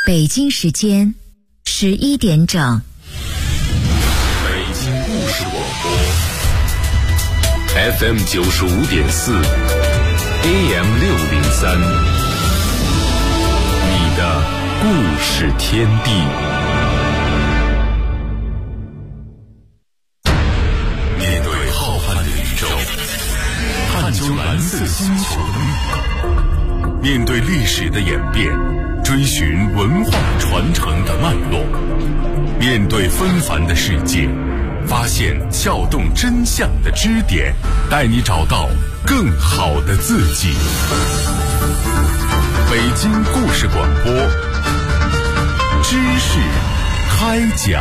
北京时间11点整。 北京故事广播 FM 95.4 AM 603，你的故事天地。面对浩瀚的宇宙，探究蓝色星球的密码，面对历史的演变，追寻文化传承的脉络，面对纷繁的世界，发现撬动真相的支点，带你找到更好的自己。北京故事广播，知识开讲。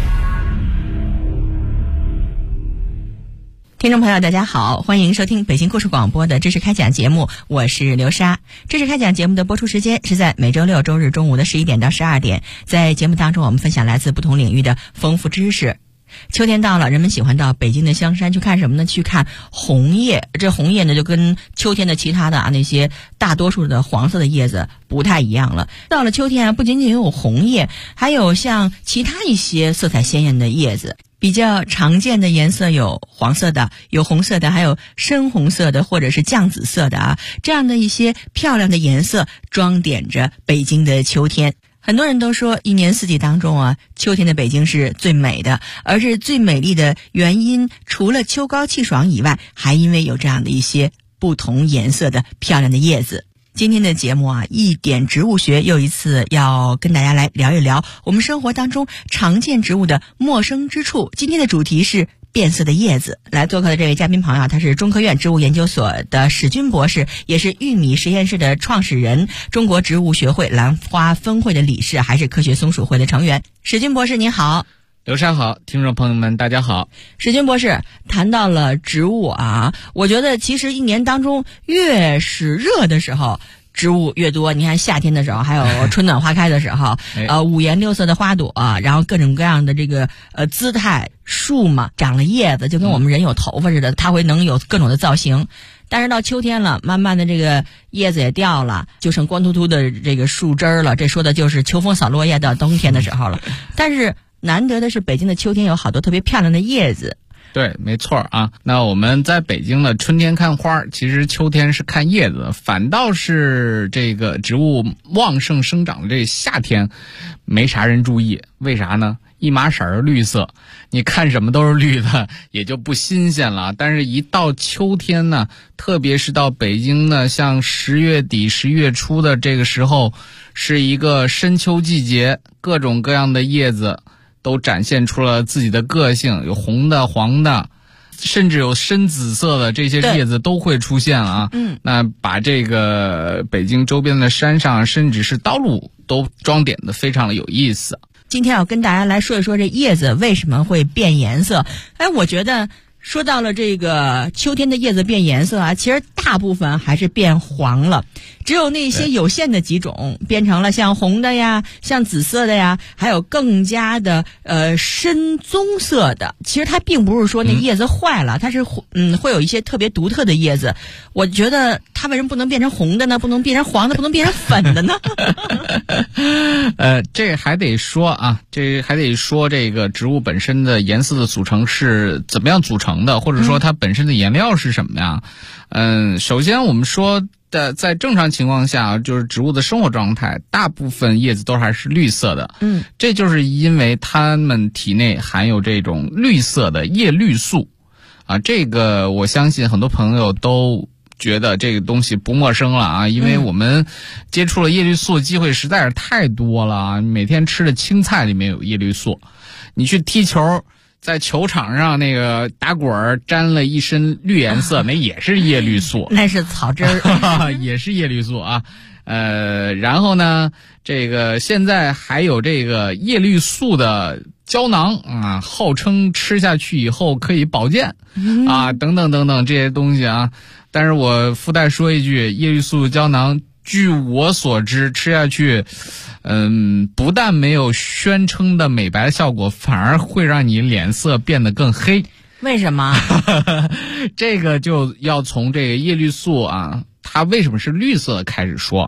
听众朋友大家好，欢迎收听北京故事广播的知识开讲节目，我是刘莎。知识开讲节目的播出时间是在每周六周日中午的11点到12点，在节目当中我们分享来自不同领域的丰富知识。秋天到了，人们喜欢到北京的香山去看什么呢？去看红叶。这红叶呢，就跟秋天的其他的那些大多数的黄色的叶子不太一样了。到了秋天不仅仅有红叶，还有像其他一些色彩鲜艳的叶子。比较常见的颜色有黄色的，有红色的，还有深红色的或者是酱紫色的这样的一些漂亮的颜色装点着北京的秋天。很多人都说一年四季当中秋天的北京是最美的，而是最美丽的原因除了秋高气爽以外，还因为有这样的一些不同颜色的漂亮的叶子。今天的节目一点植物学又一次要跟大家来聊一聊我们生活当中常见植物的陌生之处。今天的主题是变色的叶子。来做客的这位嘉宾朋友，他是中科院植物研究所的史军博士，也是玉米实验室的创始人，中国植物学会兰花分会的理事，还是科学松鼠会的成员。史军博士您好。 刘莎好，听众朋友们大家好。 史军博士谈到了植物我觉得其实一年当中越是热的时候植物越多。你看夏天的时候，还有春暖花开的时候五颜六色的花朵然后各种各样的这个姿态，树嘛长了叶子，就跟我们人有头发似的，它会能有各种的造型。但是到秋天了，慢慢的这个叶子也掉了，就剩光秃秃的这个树枝了，这说的就是秋风扫落叶到冬天的时候了。但是难得的是北京的秋天有好多特别漂亮的叶子。 对，没错那我们在北京的春天看花，其实秋天是看叶子，反倒是这个植物旺盛生长的这夏天没啥人注意。为啥呢？一码色儿绿色，你看什么都是绿的，也就不新鲜了。但是一到秋天呢，特别是到北京呢，像10月底11月初的这个时候，是一个深秋季节，各种各样的叶子都展现出了自己的个性，有红的、黄的，甚至有深紫色的，这些叶子都会出现那把这个北京周边的山上，甚至是道路都装点得非常的有意思。 今天要跟大家来说一说这叶子为什么会变颜色。我觉得说到了这个秋天的叶子变颜色其实大部分还是变黄了，只有那些有限的几种变成了像红的呀，像紫色的呀，还有更加的深棕色的。其实它并不是说那叶子坏了，它是会有一些特别独特的叶子。我觉得它为什么不能变成红的呢？不能变成黄的，不能变成粉的呢？ 这还得说这个植物本身的颜色的组成是怎么样组成的，或者说它本身的颜料是什么呀？首先我们说的，在正常情况下，就是植物的生活状态，大部分叶子都还是绿色的。这就是因为它们体内含有这种绿色的叶绿素这个我相信很多朋友都觉得这个东西不陌生了因为我们接触了叶绿素机会实在是太多了每天吃的青菜里面有叶绿素，你去踢球，在球场上那个打滚沾了一身绿颜色那也是叶绿素那是草汁儿也是叶绿素然后呢这个现在还有这个叶绿素的胶囊号称吃下去以后可以保健等等等等这些东西但是我附带说一句，叶绿素胶囊据我所知吃下去不但没有宣称的美白效果，反而会让你脸色变得更黑。 为什么？ 这个就要从这个叶绿素它为什么是绿色的开始说。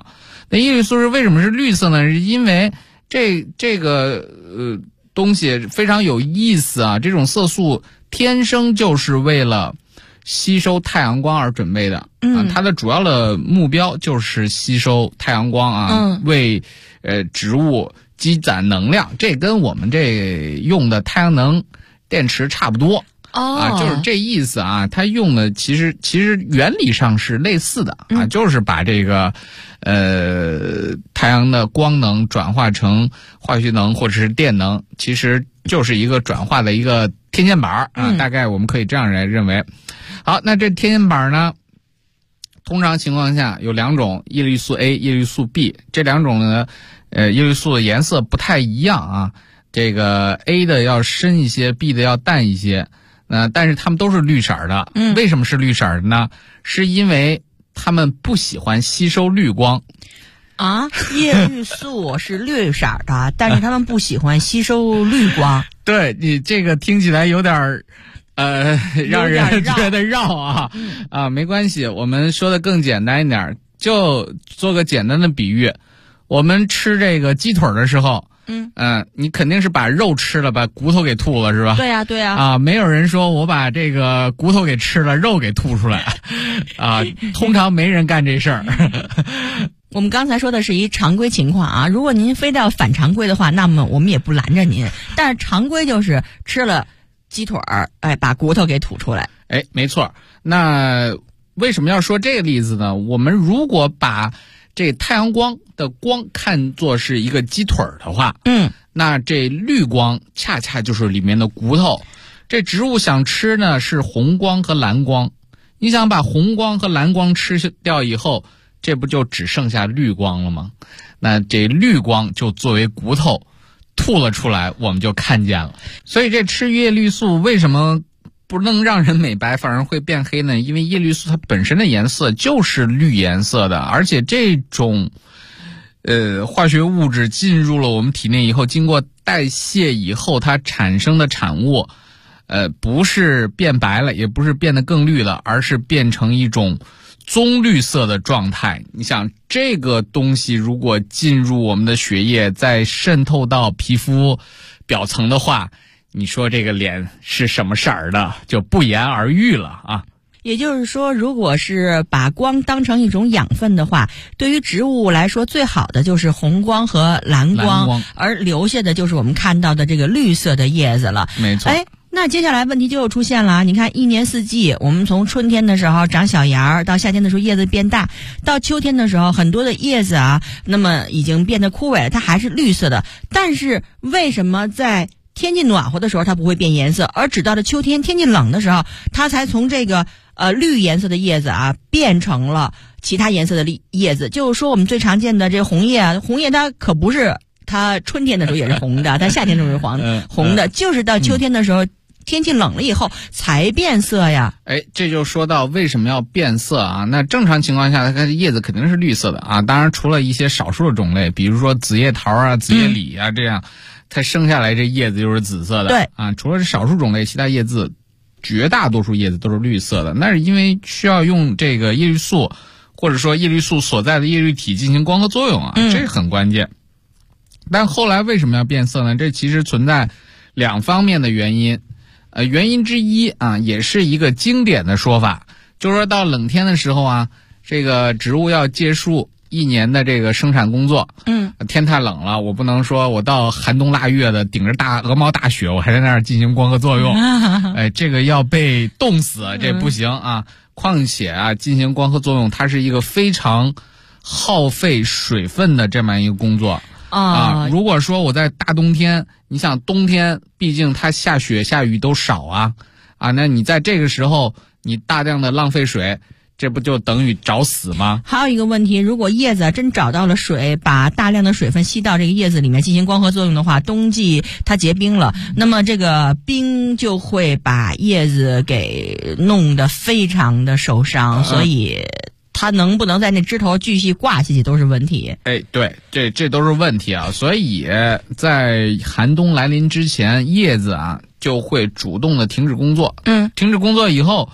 那叶绿素是为什么是绿色呢？是因为这个东西非常有意思啊，这种色素天生就是为了吸收太阳光而准备的啊，它的主要的目标就是吸收太阳光啊，为植物积攒能量，这跟我们这用的太阳能电池差不多。就是这意思啊，它用的其实原理上是类似的啊，就是把这个太阳的光能转化成化学能或者是电能，其实就是一个转化的一个天线板啊，大概我们可以这样来认为。好，那这天线板呢，通常情况下有两种，叶绿素 A、叶绿素 B， 这两种呢，叶绿素的颜色不太一样啊，这个 A 的要深一些 ，B 的要淡一些。但是它们都是绿色的。为什么是绿色的呢？是因为它们不喜欢吸收绿光。 啊，叶绿素是绿色的，但是它们不喜欢吸收绿光。 对，你这个听起来有点让人觉得绕啊。没关系，我们说的更简单一点，就做个简单的比喻。我们吃这个鸡腿的时候，你肯定是把肉吃了，把骨头给吐了，是吧？ 对呀。 没有人说我把这个骨头给吃了，肉给吐出来，通常没人干这事儿。 我们刚才说的是一常规情况啊，如果您非得要反常规的话，那么我们也不拦着您。但是常规就是吃了鸡腿儿，把骨头给吐出来。 没错。那为什么要说这个例子呢？我们如果把这太阳光的光看作是一个鸡腿的话，那这绿光恰恰就是里面的骨头。这植物想吃呢是红光和蓝光，你想把红光和蓝光吃掉以后，这不就只剩下绿光了吗？那这绿光就作为骨头吐了出来，我们就看见了。所以这吃叶绿素为什么不能让人美白反而会变黑呢？因为叶绿素它本身的颜色就是绿颜色的，而且这种化学物质进入了我们体内以后，经过代谢以后它产生的产物不是变白了，也不是变得更绿了，而是变成一种棕绿色的状态。你想这个东西如果进入我们的血液，再渗透到皮肤表层的话，你说这个脸是什么色儿的，就不言而喻了啊。 也就是说，如果是把光当成一种养分的话，对于植物来说最好的就是红光和蓝光，而留下的就是我们看到的这个绿色的叶子了。 没错。 那接下来问题就又出现了，你看一年四季，我们从春天的时候长小芽儿，到夏天的时候叶子变大，到秋天的时候很多的叶子啊，那么已经变得枯萎了，它还是绿色的。但是为什么在天气暖和的时候它不会变颜色，而只到了秋天天气冷的时候，它才从这个绿颜色的叶子啊变成了其他颜色的叶子？就是说我们最常见的这个红叶啊，红叶它可不是它春天的时候也是红的，它夏天的时候是红的，就是到秋天的时候天气冷了以后才变色呀。 这就说到为什么要变色啊？那正常情况下它叶子肯定是绿色的啊，当然除了一些少数的种类，比如说紫叶桃啊、紫叶李啊这样，它生下来这叶子就是紫色的。 对啊，除了这少数种类，其他叶子绝大多数叶子都是绿色的。那是因为需要用这个叶绿素，或者说叶绿素所在的叶绿体进行光合作用啊，这很关键。但后来为什么要变色呢？这其实存在两方面的原因。原因之一啊，也是一个经典的说法，就是说到冷天的时候啊，这个植物要结束一年的这个生产工作。天太冷了，我不能说我到寒冬腊月的顶着鹅毛大雪，我还在那儿进行光合作用。这个要被冻死，这不行啊。况且啊，进行光合作用，它是一个非常耗费水分的这么一个工作。如果说我在大冬天，你想冬天毕竟它下雪下雨都少啊，那你在这个时候你大量的浪费水，这不就等于找死吗？ 还有一个问题，如果叶子真找到了水，把大量的水分吸到这个叶子里面进行光合作用的话，冬季它结冰了，那么这个冰就会把叶子给弄得非常的受伤，所以它能不能在那枝头继续挂下去都是问题。 对，这都是问题啊。所以在寒冬来临之前，叶子啊就会主动的停止工作。停止工作以后，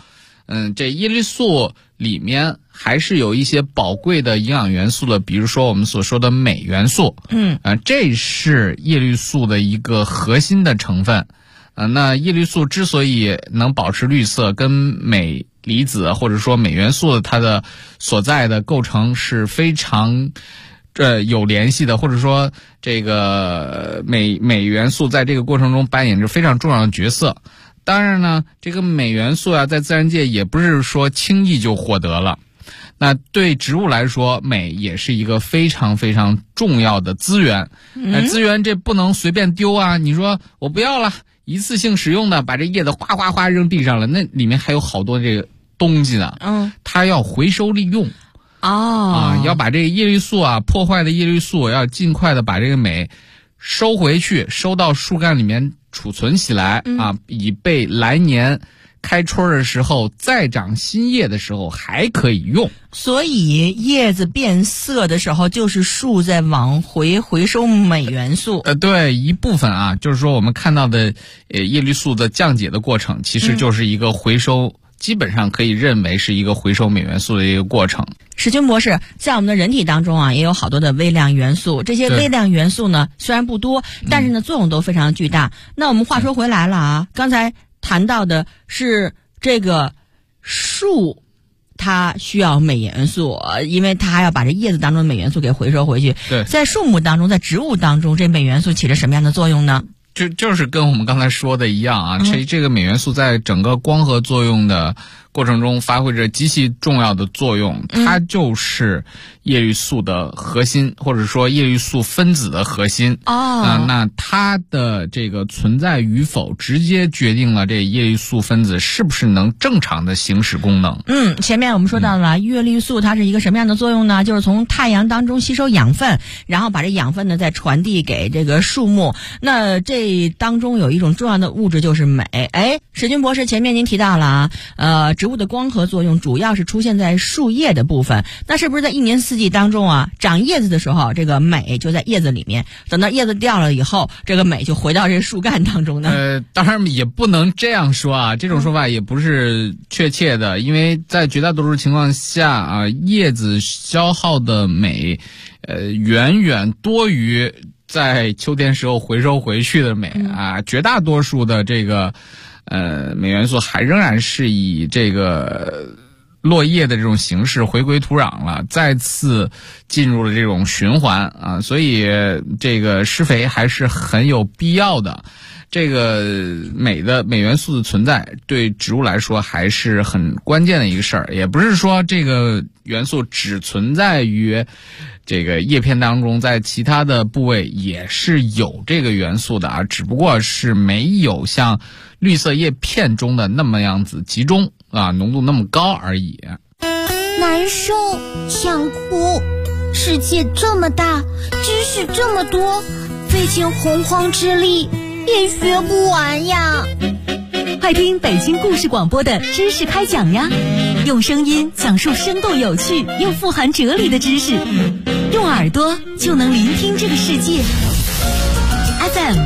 这叶绿素里面还是有一些宝贵的营养元素的，比如说我们所说的镁元素。这是叶绿素的一个核心的成分。那叶绿素之所以能保持绿色，跟镁离子或者说镁元素它的所在的构成是非常有联系的，或者说这个镁元素在这个过程中扮演着非常重要的角色。当然呢，这个镁元素啊，在自然界也不是说轻易就获得了。那对植物来说，镁也是一个非常非常重要的资源。资源这不能随便丢啊！你说我不要了，一次性使用的，把这叶子哗哗哗扔地上了，那里面还有好多这个东西呢。它要回收利用。要把这个叶绿素啊，破坏的叶绿素要尽快的把这个镁收回去，收到树干里面储存起来以备来年开春的时候再长新叶的时候还可以用。 所以叶子变色的时候，就是树在往回收镁元素。 对，一部分啊，就是说我们看到的叶绿素的降解的过程，其实就是一个回收。基本上可以认为是一个回收镁元素的一个过程。 史军博士，在我们的人体当中啊，也有好多的微量元素。这些微量元素呢，虽然不多，但是呢，作用都非常巨大。那我们话说回来了啊，刚才谈到的是这个树，它需要镁元素，因为它还要把这叶子当中的镁元素给回收回去。 对， 在树木当中，在植物当中，这镁元素起着什么样的作用呢？ 就是跟我们刚才说的一样啊，这个镁元素在整个光合作用的过程中发挥着极其重要的作用，它就是叶绿素的核心，或者说叶绿素分子的核心。那它的这个存在与否，直接决定了这叶绿素分子是不是能正常的行使功能。 前面我们说到了叶绿素，它是一个什么样的作用呢？就是从太阳当中吸收养分，然后把这养分呢再传递给这个树木。那这当中有一种重要的物质就是镁。史军博士，前面您提到了植物的光合作用主要是出现在树叶的部分，那是不是在一年四季当中啊，长叶子的时候，这个镁就在叶子里面，等到叶子掉了以后，这个镁就回到这树干当中呢？ 当然也不能这样说啊，这种说法也不是确切的，因为在绝大多数情况下啊，叶子消耗的镁远远多于在秋天时候回收回去的镁啊，绝大多数的这个镁元素还仍然是以这个落叶的这种形式回归土壤了，再次进入了这种循环啊，所以这个施肥还是很有必要的。这个镁元素的存在对植物来说还是很关键的一个事儿，也不是说这个元素只存在于这个叶片当中，在其他的部位也是有这个元素的啊，只不过是没有像绿色叶片中的那么样子集中啊，浓度那么高而已。 难受，想哭，世界这么大，知识这么多，费尽洪荒之力也学不完呀。 快听北京故事广播的知识开讲呀，用声音讲述生动有趣又富含哲理的知识，用耳朵就能聆听这个世界。FM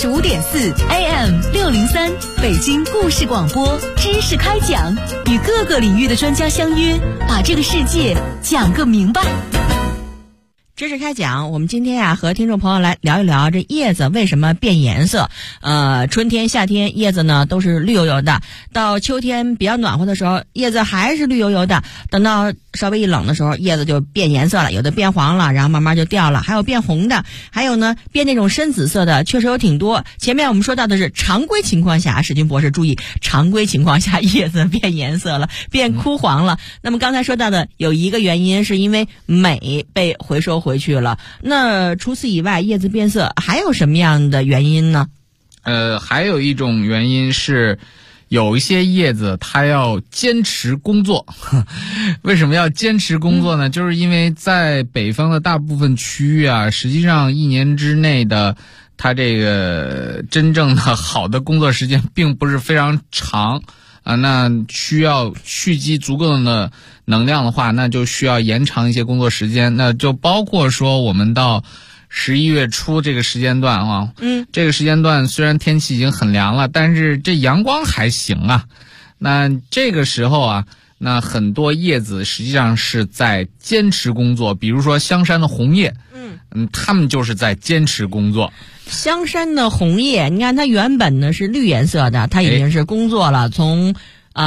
95.4 AM 603，北京故事广播知识开讲，与各个领域的专家相约，把这个世界讲个明白。 知识开讲，我们今天啊和听众朋友来聊一聊这叶子为什么变颜色。春天、夏天叶子呢都是绿油油的，到秋天比较暖和的时候，叶子还是绿油油的。等到稍微一冷的时候，叶子就变颜色了，有的变黄了，然后慢慢就掉了，还有变红的，还有呢变那种深紫色的，确实有挺多。前面我们说到的是常规情况下，史军博士注意，常规情况下叶子变颜色了，变枯黄了。那么刚才说到的有一个原因是因为镁被回收回去了，那除此以外，叶子变色还有什么样的原因呢？ 还有一种原因是，有一些叶子它要坚持工作。为什么要坚持工作呢？就是因为在北方的大部分区域啊，实际上一年之内的它这个真正的好的工作时间并不是非常长啊，那需要蓄积足够的能量的话，那就需要延长一些工作时间。那就包括说我们到11月初这个时间段啊，这个时间段虽然天气已经很凉了，但是这阳光还行啊。 那这个时候啊，那很多叶子实际上是在坚持工作，比如说香山的红叶，他们就是在坚持工作。 香山的红叶，你看它原本呢是绿颜色的，它已经是工作了，从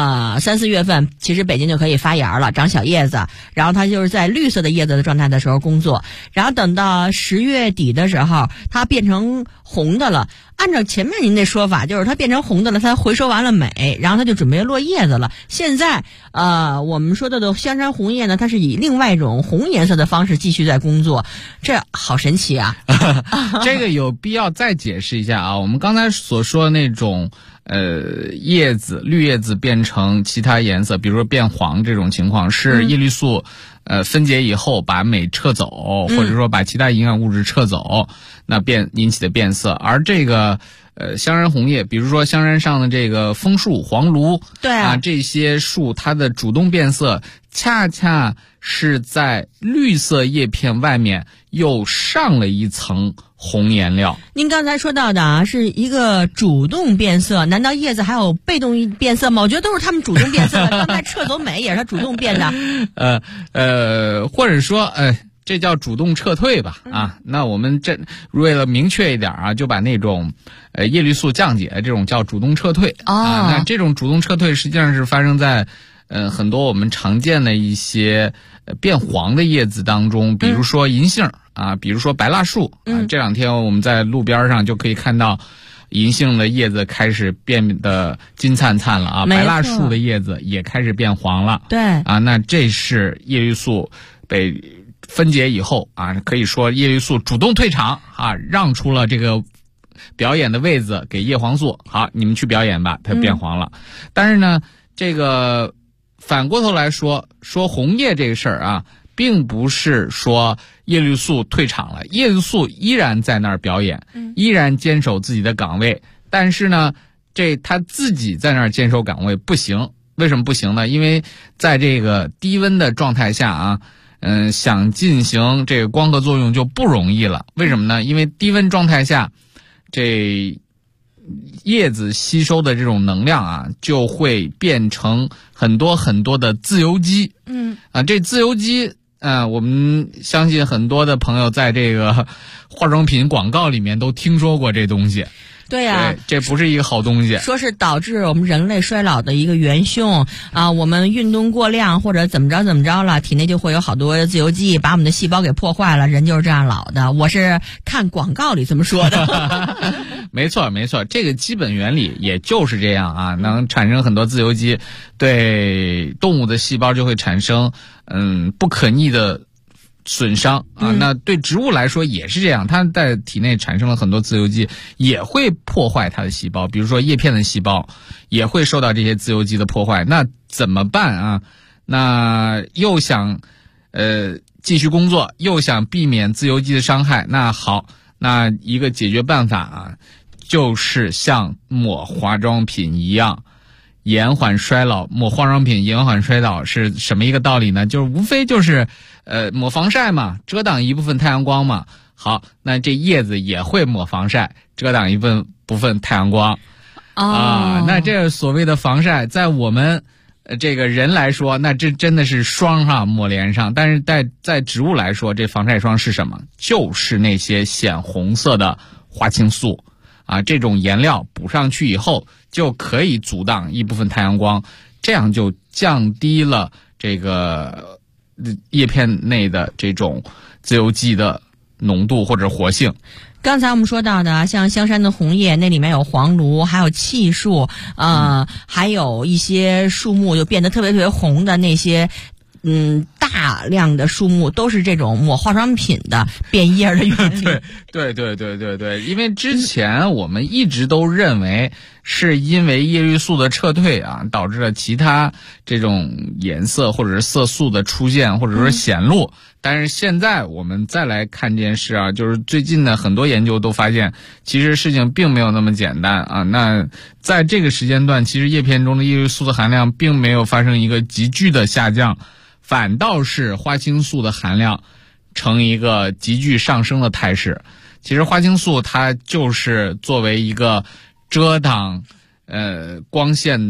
3、4月份，其实北京就可以发芽了，长小叶子，然后它就是在绿色的叶子的状态的时候工作，然后等到10月底的时候，它变成红的了。按照前面您的说法，就是它变成红的了，它回收完了美，然后它就准备落叶子了。现在我们说的香山红叶呢，它是以另外一种红颜色的方式继续在工作，这好神奇啊！ 这个有必要再解释一下啊，我们刚才所说的那种叶子绿叶子变成其他颜色，比如说变黄这种情况，是叶绿素分解以后把镁撤走，或者说把其他营养物质撤走，那引起的变色。而这个香山红叶，比如说香山上的这个枫树、黄芦， 对啊， 这些树它的主动变色，恰恰是在绿色叶片外面又上了一层红颜料。 您刚才说到的啊，是一个主动变色，难道叶子还有被动变色吗？我觉得都是他们主动变色的，刚才撤走镁也是他主动变的。 或者说这叫主动撤退吧啊。那我们为了明确一点啊，就把那种叶绿素降解这种叫主动撤退啊。那这种主动撤退实际上是发生在很多我们常见的一些变黄的叶子当中，比如说银杏啊，比如说白蜡树啊。这两天我们在路边上就可以看到银杏的叶子开始变得金灿灿了啊，白蜡树的叶子也开始变黄了。 对啊，那这是叶绿素被分解以后啊，可以说叶绿素主动退场啊，让出了这个表演的位子给叶黄素，好，你们去表演吧，它变黄了。但是呢，这个反过头来说红叶这个事儿啊，并不是说叶绿素退场了，叶绿素依然在那儿表演，依然坚守自己的岗位。但是呢，他自己在那儿坚守岗位不行，为什么不行呢？因为在这个低温的状态下啊，想进行这个光合作用就不容易了。为什么呢？因为低温状态下，这叶子吸收的这种能量啊，就会变成很多很多的自由基。这自由基我们相信很多的朋友在这个化妆品广告里面都听说过这东西。 对呀， 这不是一个好东西。 说是导致我们人类衰老的一个元凶啊，我们运动过量或者怎么着了，体内就会有好多自由基，把我们的细胞给破坏了，人就是这样老的。我是看广告里这么说的。 没错，这个基本原理也就是这样啊，能产生很多自由基，对动物的细胞就会产生不可逆的损伤啊。那对植物来说也是这样，它在体内产生了很多自由基，也会破坏它的细胞，比如说叶片的细胞也会受到这些自由基的破坏。那怎么办啊？那又想继续工作，又想避免自由基的伤害，那好，那一个解决办法啊，就是像抹化妆品一样延缓衰老。抹化妆品延缓衰老是什么一个道理呢？就是无非就是抹防晒嘛，遮挡一部分太阳光嘛。好，那这叶子也会抹防晒，遮挡一部分太阳光。那这所谓的防晒，在我们这个人来说，那这真的是霜上抹脸上。但是在植物来说，这防晒霜是什么？就是那些显红色的花青素啊，这种颜料补上去以后，就可以阻挡一部分太阳光，这样就降低了这个叶片内的这种自由基的浓度或者活性。 刚才我们说到的，像香山的红叶，那里面有黄芦，还有栎树，还有一些树木就变得特别特别红的那些。大量的树木都是这种抹化妆品的变叶的原理。 对，因为之前我们一直都认为是因为叶绿素的撤退啊，导致了其他这种颜色或者是色素的出现，或者说显露。但是现在我们再来看这件事啊，就是最近的很多研究都发现，其实事情并没有那么简单啊。那在这个时间段，其实叶片中的叶绿素的含量并没有发生一个急剧的下降，反倒是花青素的含量呈一个急剧上升的态势。其实花青素它就是作为一个遮挡光线的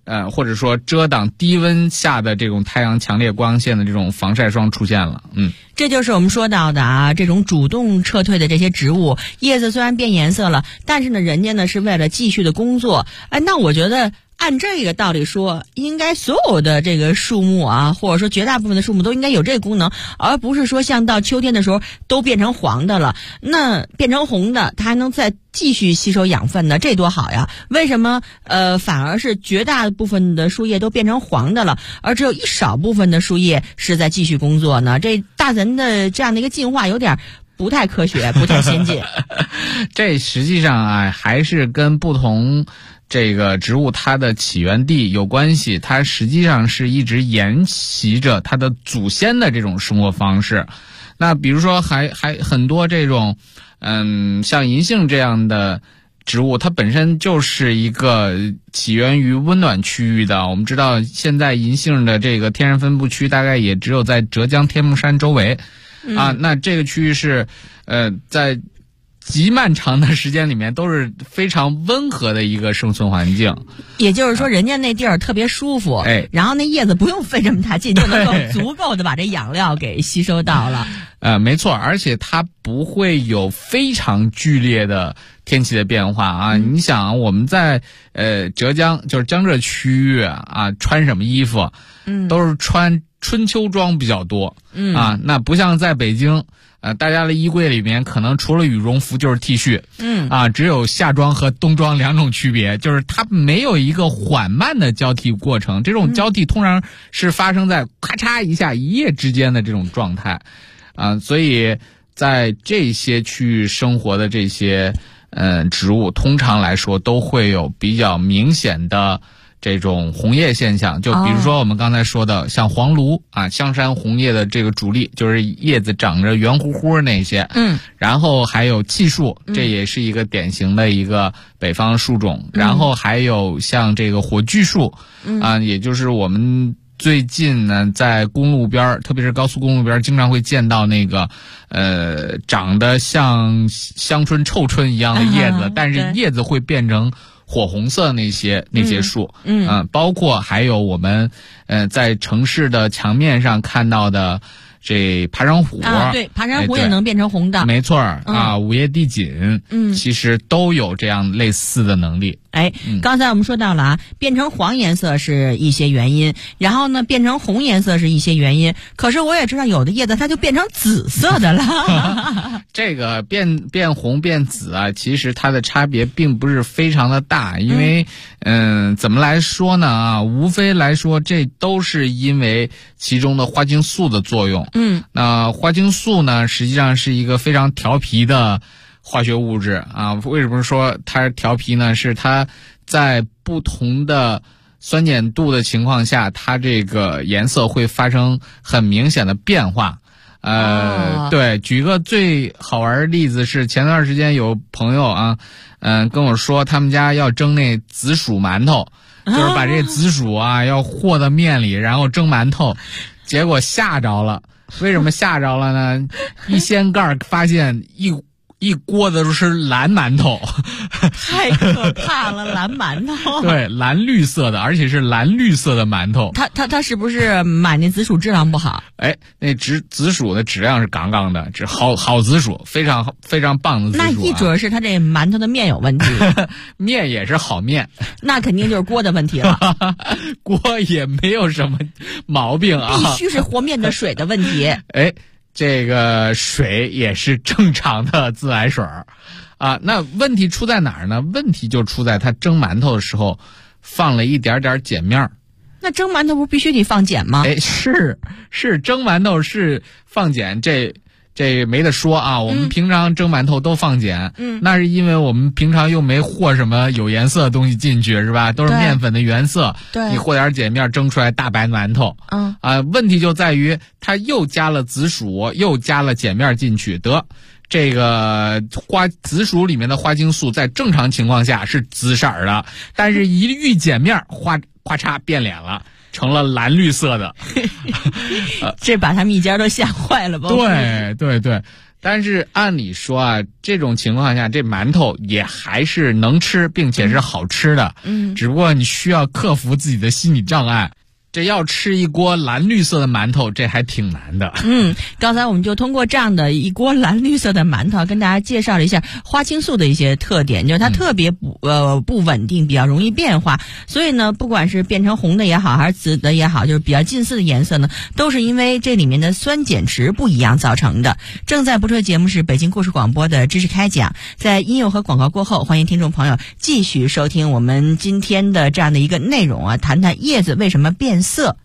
或者说遮挡低温下的这种太阳强烈光线的这种防晒霜出现了。 这就是我们说到的啊，这种主动撤退的这些植物，叶子虽然变颜色了，但是呢，人家呢是为了继续的工作。那我觉得按这个道理说，应该所有的这个树木啊，或者说绝大部分的树木都应该有这个功能，而不是说像到秋天的时候都变成黄的了，那变成红的，它还能再继续吸收养分呢，这多好呀！为什么反而是绝大部分的树叶都变成黄的了，而只有一少部分的树叶是在继续工作呢？这大自然的这样的一个进化有点不太科学，不太先进。 这实际上啊，还是跟不同这个植物它的起源地有关系，它实际上是一直沿袭着它的祖先的这种生活方式。那比如说还很多这种像银杏这样的植物，它本身就是一个起源于温暖区域的。我们知道现在银杏的这个天然分布区大概也只有在浙江天目山周围那这个区域是在极漫长的时间里面都是非常温和的一个生存环境， 也就是说人家那地儿特别舒服，然后那叶子不用费这么大劲就能够足够的把这养料给吸收到了。 没错，而且它不会有非常剧烈的天气的变化啊。你想我们在浙江就是江浙区域啊，穿什么衣服都是穿春秋装比较多那不像在北京大家的衣柜里面可能除了羽绒服就是 T 恤只有夏装和冬装两种区别，就是它没有一个缓慢的交替过程，这种交替通常是发生在咔嚓一下一夜之间的这种状态所以在这些区域生活的这些植物通常来说都会有比较明显的这种红叶现象，就比如说我们刚才说的像黄芦香山红叶的这个主力就是叶子长着圆乎乎那些然后还有栎树，这也是一个典型的一个北方树种然后还有像这个火炬树也就是我们最近呢在公路边特别是高速公路边经常会见到那个长得像香椿臭椿一样的叶子但是叶子会变成火红色那些树包括还有我们在城市的墙面上看到的这爬山虎对，爬山虎也能变成红的， 没错五叶地锦其实都有这样类似的能力。 刚才我们说到了变成黄颜色是一些原因，然后呢变成红颜色是一些原因，可是我也知道有的叶子它就变成紫色的了。 这个变红变紫其实它的差别并不是非常的大，因为怎么来说呢无非来说这都是因为其中的花青素的作用。那花青素呢实际上是一个非常调皮的化学物质为什么说它调皮呢？是它在不同的酸碱度的情况下，它这个颜色会发生很明显的变化。对，举个最好玩的例子是前段时间有朋友跟我说他们家要蒸那紫薯馒头，就是把这紫薯要和到面里，然后蒸馒头，结果吓着了。为什么吓着了呢？一掀盖发现一锅子都是蓝馒头， 太可怕了！蓝馒头， 对，蓝绿色的，而且是蓝绿色的馒头。 他是不是买那紫薯质量不好？ 那紫薯的质量是杠杠的，好紫薯，非常非常棒的紫薯。 那一准是他这馒头的面有问题， 面也是好面， 那肯定就是锅的问题了。 锅也没有什么毛病必须是和面的水的问题。 这个水也是正常的自来水那问题出在哪儿呢？问题就出在它蒸馒头的时候放了一点点碱面。 那蒸馒头不必须得放碱吗？ 是蒸馒头是放碱，这没得说我们平常蒸馒头都放碱那是因为我们平常又没和什么有颜色的东西进去，是吧？都是面粉的原色，你和点碱面蒸出来大白馒头问题就在于它又加了紫薯又加了碱面进去，这个紫薯里面的花青素在正常情况下是紫色的，但是一遇碱面哗嚓变脸了，成了蓝绿色的。 这把他们一家都吓坏了吧？ 对， 但是按理说啊，这种情况下，这馒头也还是能吃，并且是好吃的。只不过你需要克服自己的心理障碍。这要吃一锅蓝绿色的馒头，这还挺难的。 刚才我们就通过这样的一锅蓝绿色的馒头，跟大家介绍了一下花青素的一些特点，就是它特别不稳定，比较容易变化。所以呢，不管是变成红的也好，还是紫的也好，就是比较近似的颜色呢，都是因为这里面的酸碱值不一样造成的。正在播出的节目是北京故事广播的知识开讲，在音乐和广告过后，欢迎听众朋友继续收听我们今天的这样的一个内容啊，谈谈叶子为什么变色。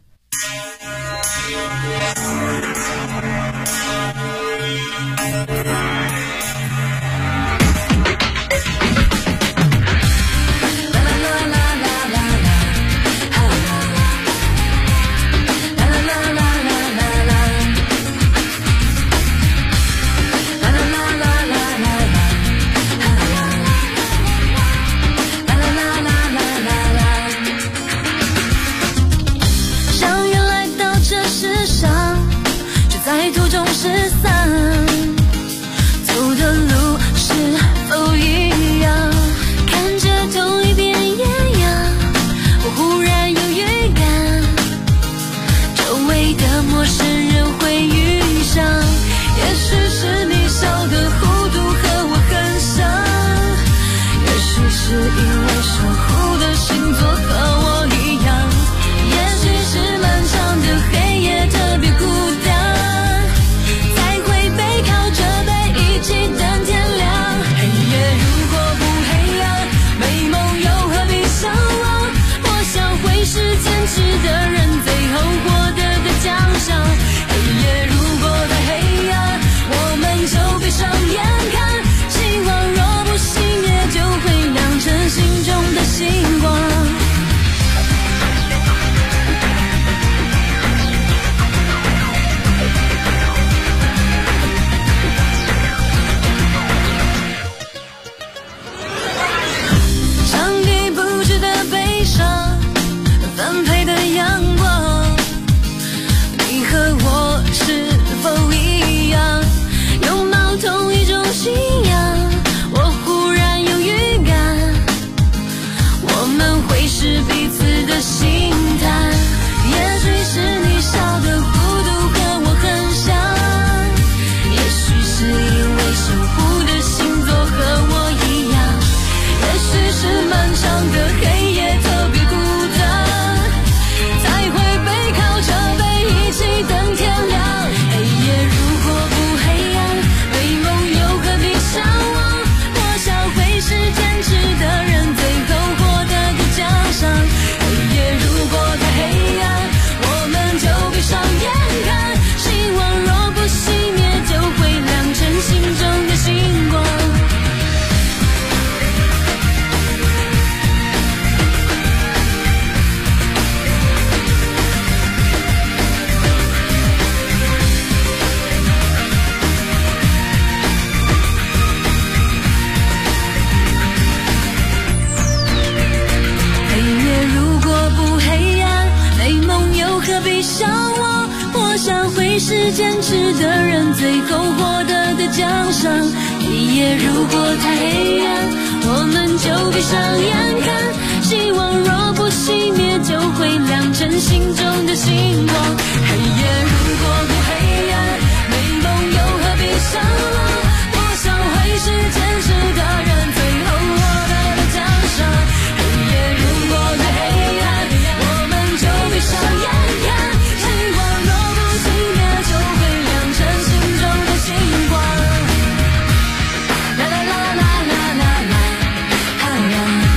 是坚持的人最后获得的奖赏。黑夜如果太黑暗，我们就闭上眼看，希望若不熄灭，就会亮成心中的星光。黑夜如果不黑暗，美梦又何必向往？我想会是坚持的人最后获得的奖赏。黑夜如果太黑暗，我们就闭上眼看，希望若不熄灭，就会亮成心中的星光。啦啦啦啦啦啦啦，哈呀，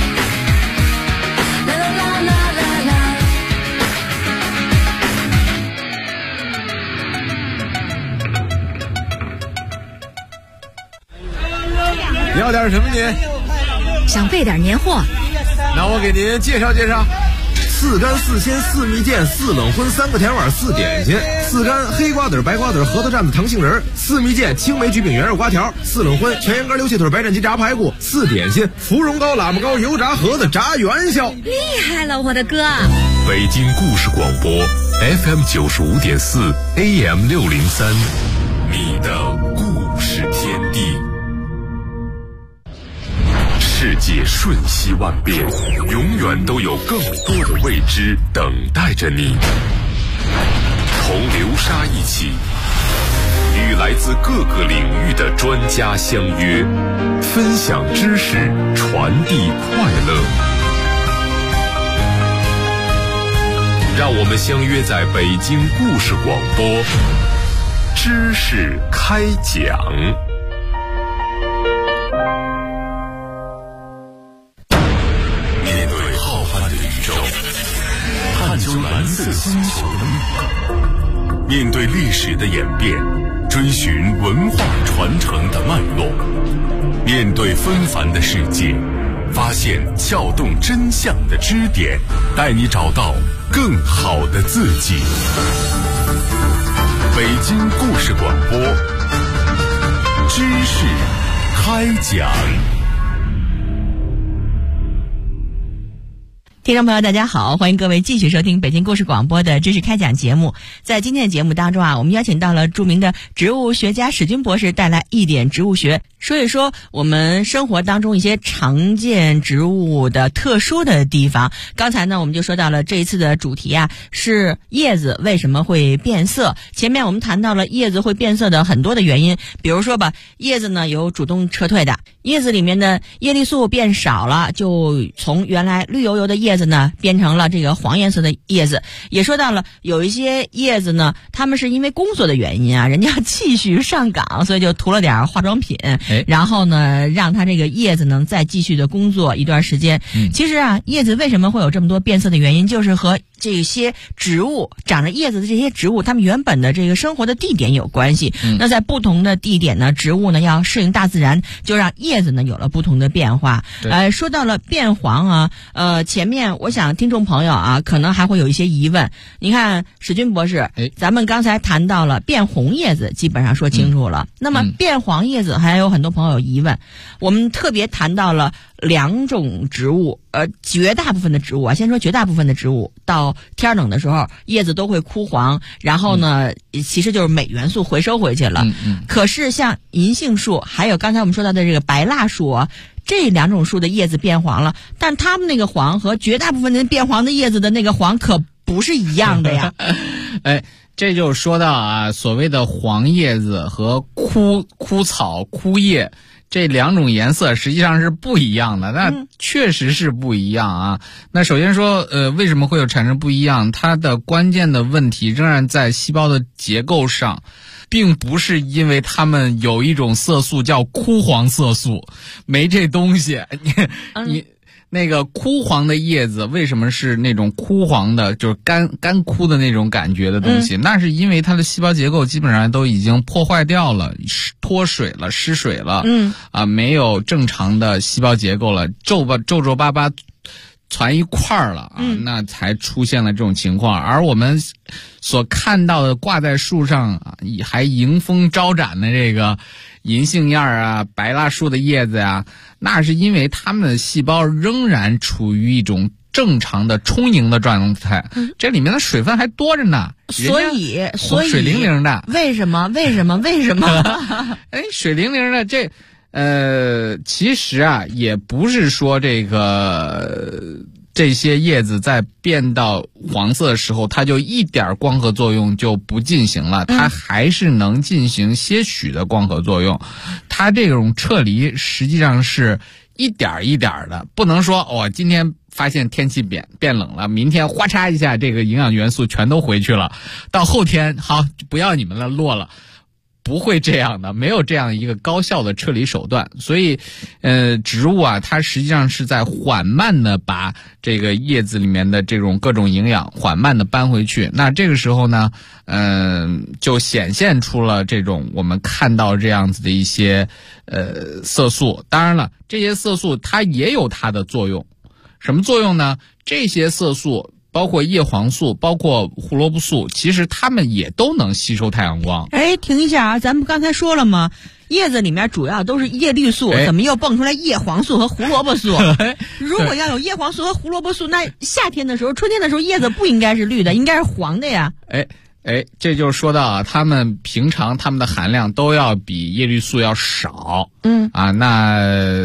啦啦啦啦啦啦。 你要点什么您？ 想备点年货。 那我给您介绍介绍。4干4鲜4蜜饯4冷荤3个甜碗4点心，4干黑瓜子白瓜子核桃蘸子糖杏仁，4蜜饯青梅橘饼圆肉瓜条，4冷荤全羊肝溜气腿白斩鸡炸排骨，4点心芙蓉糕喇嘛糕油炸盒子炸元宵。 厉害了，我的哥！ 北京故事广播 FM 95.4 AM 603，你的故事。 瞬息万变，永远都有更多的未知等待着你。同流沙一起，与来自各个领域的专家相约，分享知识，传递快乐。让我们相约在北京故事广播，知识开讲。面对浩瀚的宇宙，探究蓝色星球的秘密，面对历史的演变，追寻文化传承的脉络，面对纷繁的世界，发现撬动真相的支点，带你找到更好的自己。北京故事广播，知识开讲。 听众朋友大家好，欢迎各位继续收听北京故事广播的知识开讲节目。在今天的节目当中啊，我们邀请到了著名的植物学家史军博士，带来一点植物学，说一说我们生活当中一些常见植物的特殊的地方。刚才呢我们就说到了这一次的主题啊，是叶子为什么会变色。前面我们谈到了叶子会变色的很多的原因，比如说吧，叶子呢有主动撤退的，叶子里面的叶绿素变少了，就从原来绿油油的叶子呢变成了这个黄颜色的叶子。也说到了有一些叶子呢，他们是因为工作的原因啊，人家继续上岗，所以就涂了点化妆品，然后呢让它这个叶子呢再继续的工作一段时间。其实啊，叶子为什么会有这么多变色的原因，就是和这些植物长着叶子的这些植物，它们原本的这个生活的地点有关系。那在不同的地点呢，植物呢要适应大自然，就让叶子呢有了不同的变化。说到了变黄啊，前面我想听众朋友啊可能还会有一些疑问。你看史军博士，咱们刚才谈到了变红叶子，基本上说清楚了。那么变黄叶子还有很多朋友有疑问。我们特别谈到了两种植物，绝大部分的植物啊，先说绝大部分的植物，到天冷的时候叶子都会枯黄，然后呢其实就是镁元素回收回去了。可是像银杏树还有刚才我们说到的这个白蜡树啊，这两种树的叶子变黄了，但它们那个黄和绝大部分的变黄的叶子的那个黄可不是一样的呀。 这就说到啊，所谓的黄叶子和枯草枯叶这两种颜色实际上是不一样的，那确实是不一样啊。那首先说为什么会有产生不一样，它的关键的问题仍然在细胞的结构上，并不是因为它们有一种色素叫枯黄色素，没这东西。你那个枯黄的叶子为什么是那种枯黄的，就是干枯的那种感觉的东西，那是因为它的细胞结构基本上都已经破坏掉了，脱水了，失水了，没有正常的细胞结构了，皱巴巴攒一块儿了啊，那才出现了这种情况。而我们所看到的挂在树上啊，还迎风招展的这个银杏叶啊、白蜡树的叶子呀，那是因为它们的细胞仍然处于一种正常的充盈的状态，这里面的水分还多着呢， 所以水灵灵的。 为什么？ 水灵灵的这。其实啊，也不是说这些叶子在变到黄色的时候，它就一点光合作用就不进行了，它还是能进行些许的光合作用。它这种撤离实际上是一点一点的，不能说今天发现天气变冷了，明天哗嚓一下这个营养元素全都回去了，到后天好不要你们了，落了。不会这样的，没有这样一个高效的撤离手段。所以植物啊，它实际上是在缓慢的把这个叶子里面的这种各种营养缓慢的搬回去。那这个时候呢就显现出了这种我们看到这样子的一些色素。当然了，这些色素它也有它的作用。什么作用呢？这些色素包括叶黄素，包括胡萝卜素，其实它们也都能吸收太阳光。 停一下啊，咱们刚才说了吗？叶子里面主要都是叶绿素，怎么又蹦出来叶黄素和胡萝卜素？如果要有叶黄素和胡萝卜素，那夏天的时候、春天的时候，叶子不应该是绿的，应该是黄的呀。 这就说到啊，它们平常它们的含量都要比叶绿素要少。那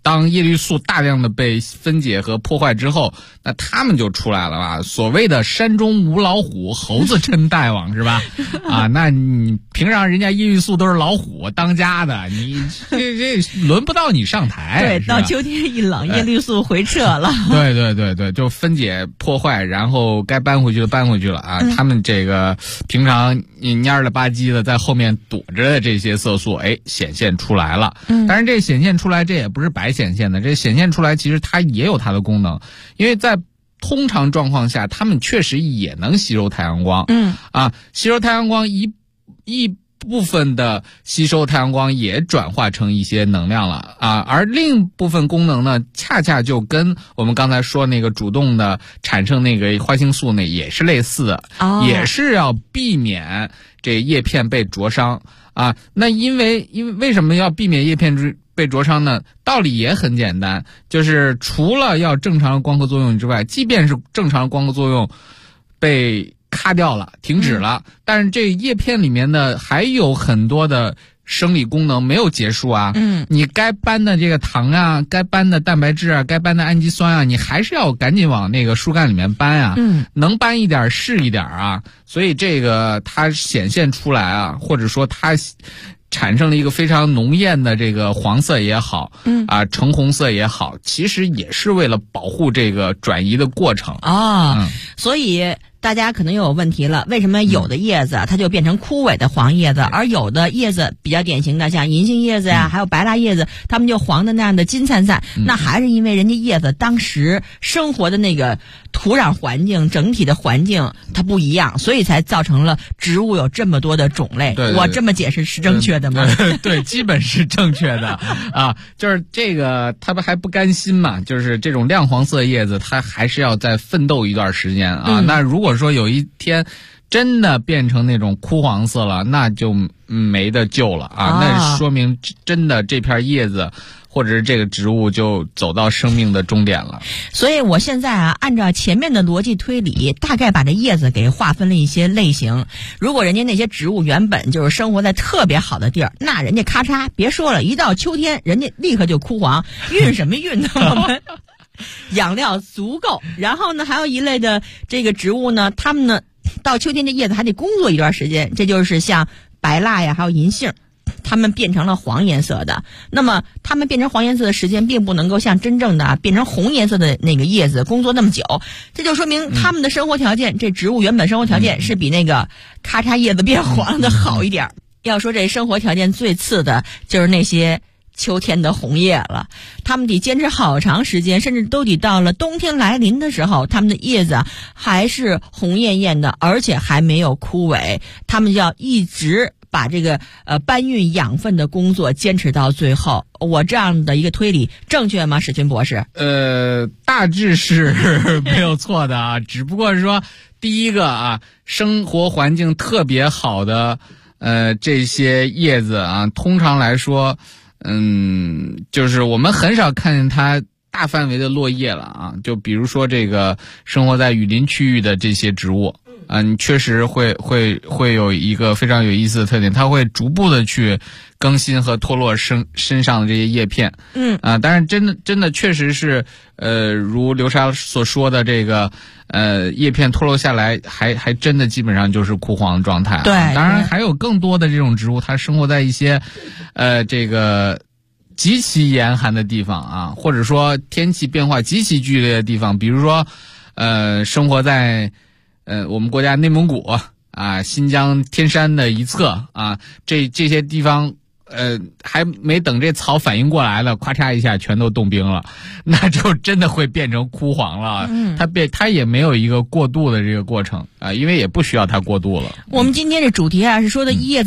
当叶绿素大量的被分解和破坏之后，那它们就出来了吧？所谓的山中无老虎，猴子称大王是吧？啊，那你平常人家叶绿素都是老虎当家的，你这轮不到你上台。 对，到秋天一冷，叶绿素回撤了。 对，就分解破坏，然后该搬回去的搬回去了啊。他们这个平常你蔫了吧唧的在后面躲着的这些色素，显现出来了。但是这显现出来，这也不是白显现的，这显现出来其实它也有它的功能，因为在通常状况下，它们确实也能吸收太阳光。吸收太阳光一部分的吸收太阳光也转化成一些能量了啊，而另一部分功能呢，恰恰就跟我们刚才说那个主动的产生那个花青素呢也是类似的，也是要避免这叶片被灼伤啊。那因为为什么要避免叶片被灼伤呢？道理也很简单，就是除了要正常的光合作用之外，即便是正常的光合作用被咔掉了，停止了，但是这叶片里面的还有很多的生理功能没有结束啊。你该搬的这个糖啊，该搬的蛋白质啊，该搬的氨基酸啊，你还是要赶紧往那个树干里面搬啊。能搬一点是一点啊。所以这个它显现出来啊，或者说它产生了一个非常浓艳的这个黄色也好，橙红色也好，其实也是为了保护这个转移的过程所以大家可能又有问题了，为什么有的叶子它就变成枯萎的黄叶子，而有的叶子比较典型的像银杏叶子呀，还有白蜡叶子，它们就黄的那样的金灿灿，那还是因为人家叶子当时生活的那个土壤环境，整体的环境它不一样，所以才造成了植物有这么多的种类。 对， 我这么解释是正确的吗？ 对，基本是正确的啊。就是这个它还不甘心嘛，就是这种亮黄色叶子它还是要再奋斗一段时间啊。那如果说有一天真的变成那种枯黄色了，那就没得救了啊。那说明真的这片叶子或者是这个植物就走到生命的终点了。 所以我现在按照前面的逻辑推理，大概把这叶子给划分了一些类型。如果人家那些植物原本就是生活在特别好的地儿，那人家咔嚓别说了，一到秋天人家立刻就枯黄，运什么运呢？我们养料足够。然后呢，还有一类的这个植物呢，它们呢到秋天这叶子还得工作一段时间，这就是像白蜡呀，还有银杏，它们变成了黄颜色的。那么它们变成黄颜色的时间并不能够像真正的变成红颜色的那个叶子工作那么久，这就说明它们的生活条件，这植物原本生活条件是比那个咔嚓叶子变黄的好一点。要说这生活条件最次的就是那些秋天的红叶了，它们得坚持好长时间，甚至都得到了冬天来临的时候，它们的叶子还是红艳艳的，而且还没有枯萎，它们就要一直把这个搬运养分的工作坚持到最后。我这样的一个推理正确吗，史群博士？ 大致是没有错的啊，只不过是说第一个啊，生活环境特别好的这些叶子啊，通常来说就是我们很少看见它大范围的落叶了啊。就比如说这个生活在雨林区域的这些植物你确实会有一个非常有意思的特点，它会逐步的去更新和脱落身上的这些叶片。但是真的确实是如流沙所说的这个叶片脱落下来还真的基本上就是枯黄的状态。 对， 当然还有更多的这种植物，它生活在一些这个极其严寒的地方啊，或者说天气变化极其剧烈的地方，比如说生活在我们国家内蒙古啊，新疆天山的一侧啊，这些地方还没等这草反应过来了，咔嚓一下全都冻冰了，那就真的会变成枯黄了。它也没有一个过渡的这个过程啊，因为也不需要它过渡了。 我们今天这主题是说的叶子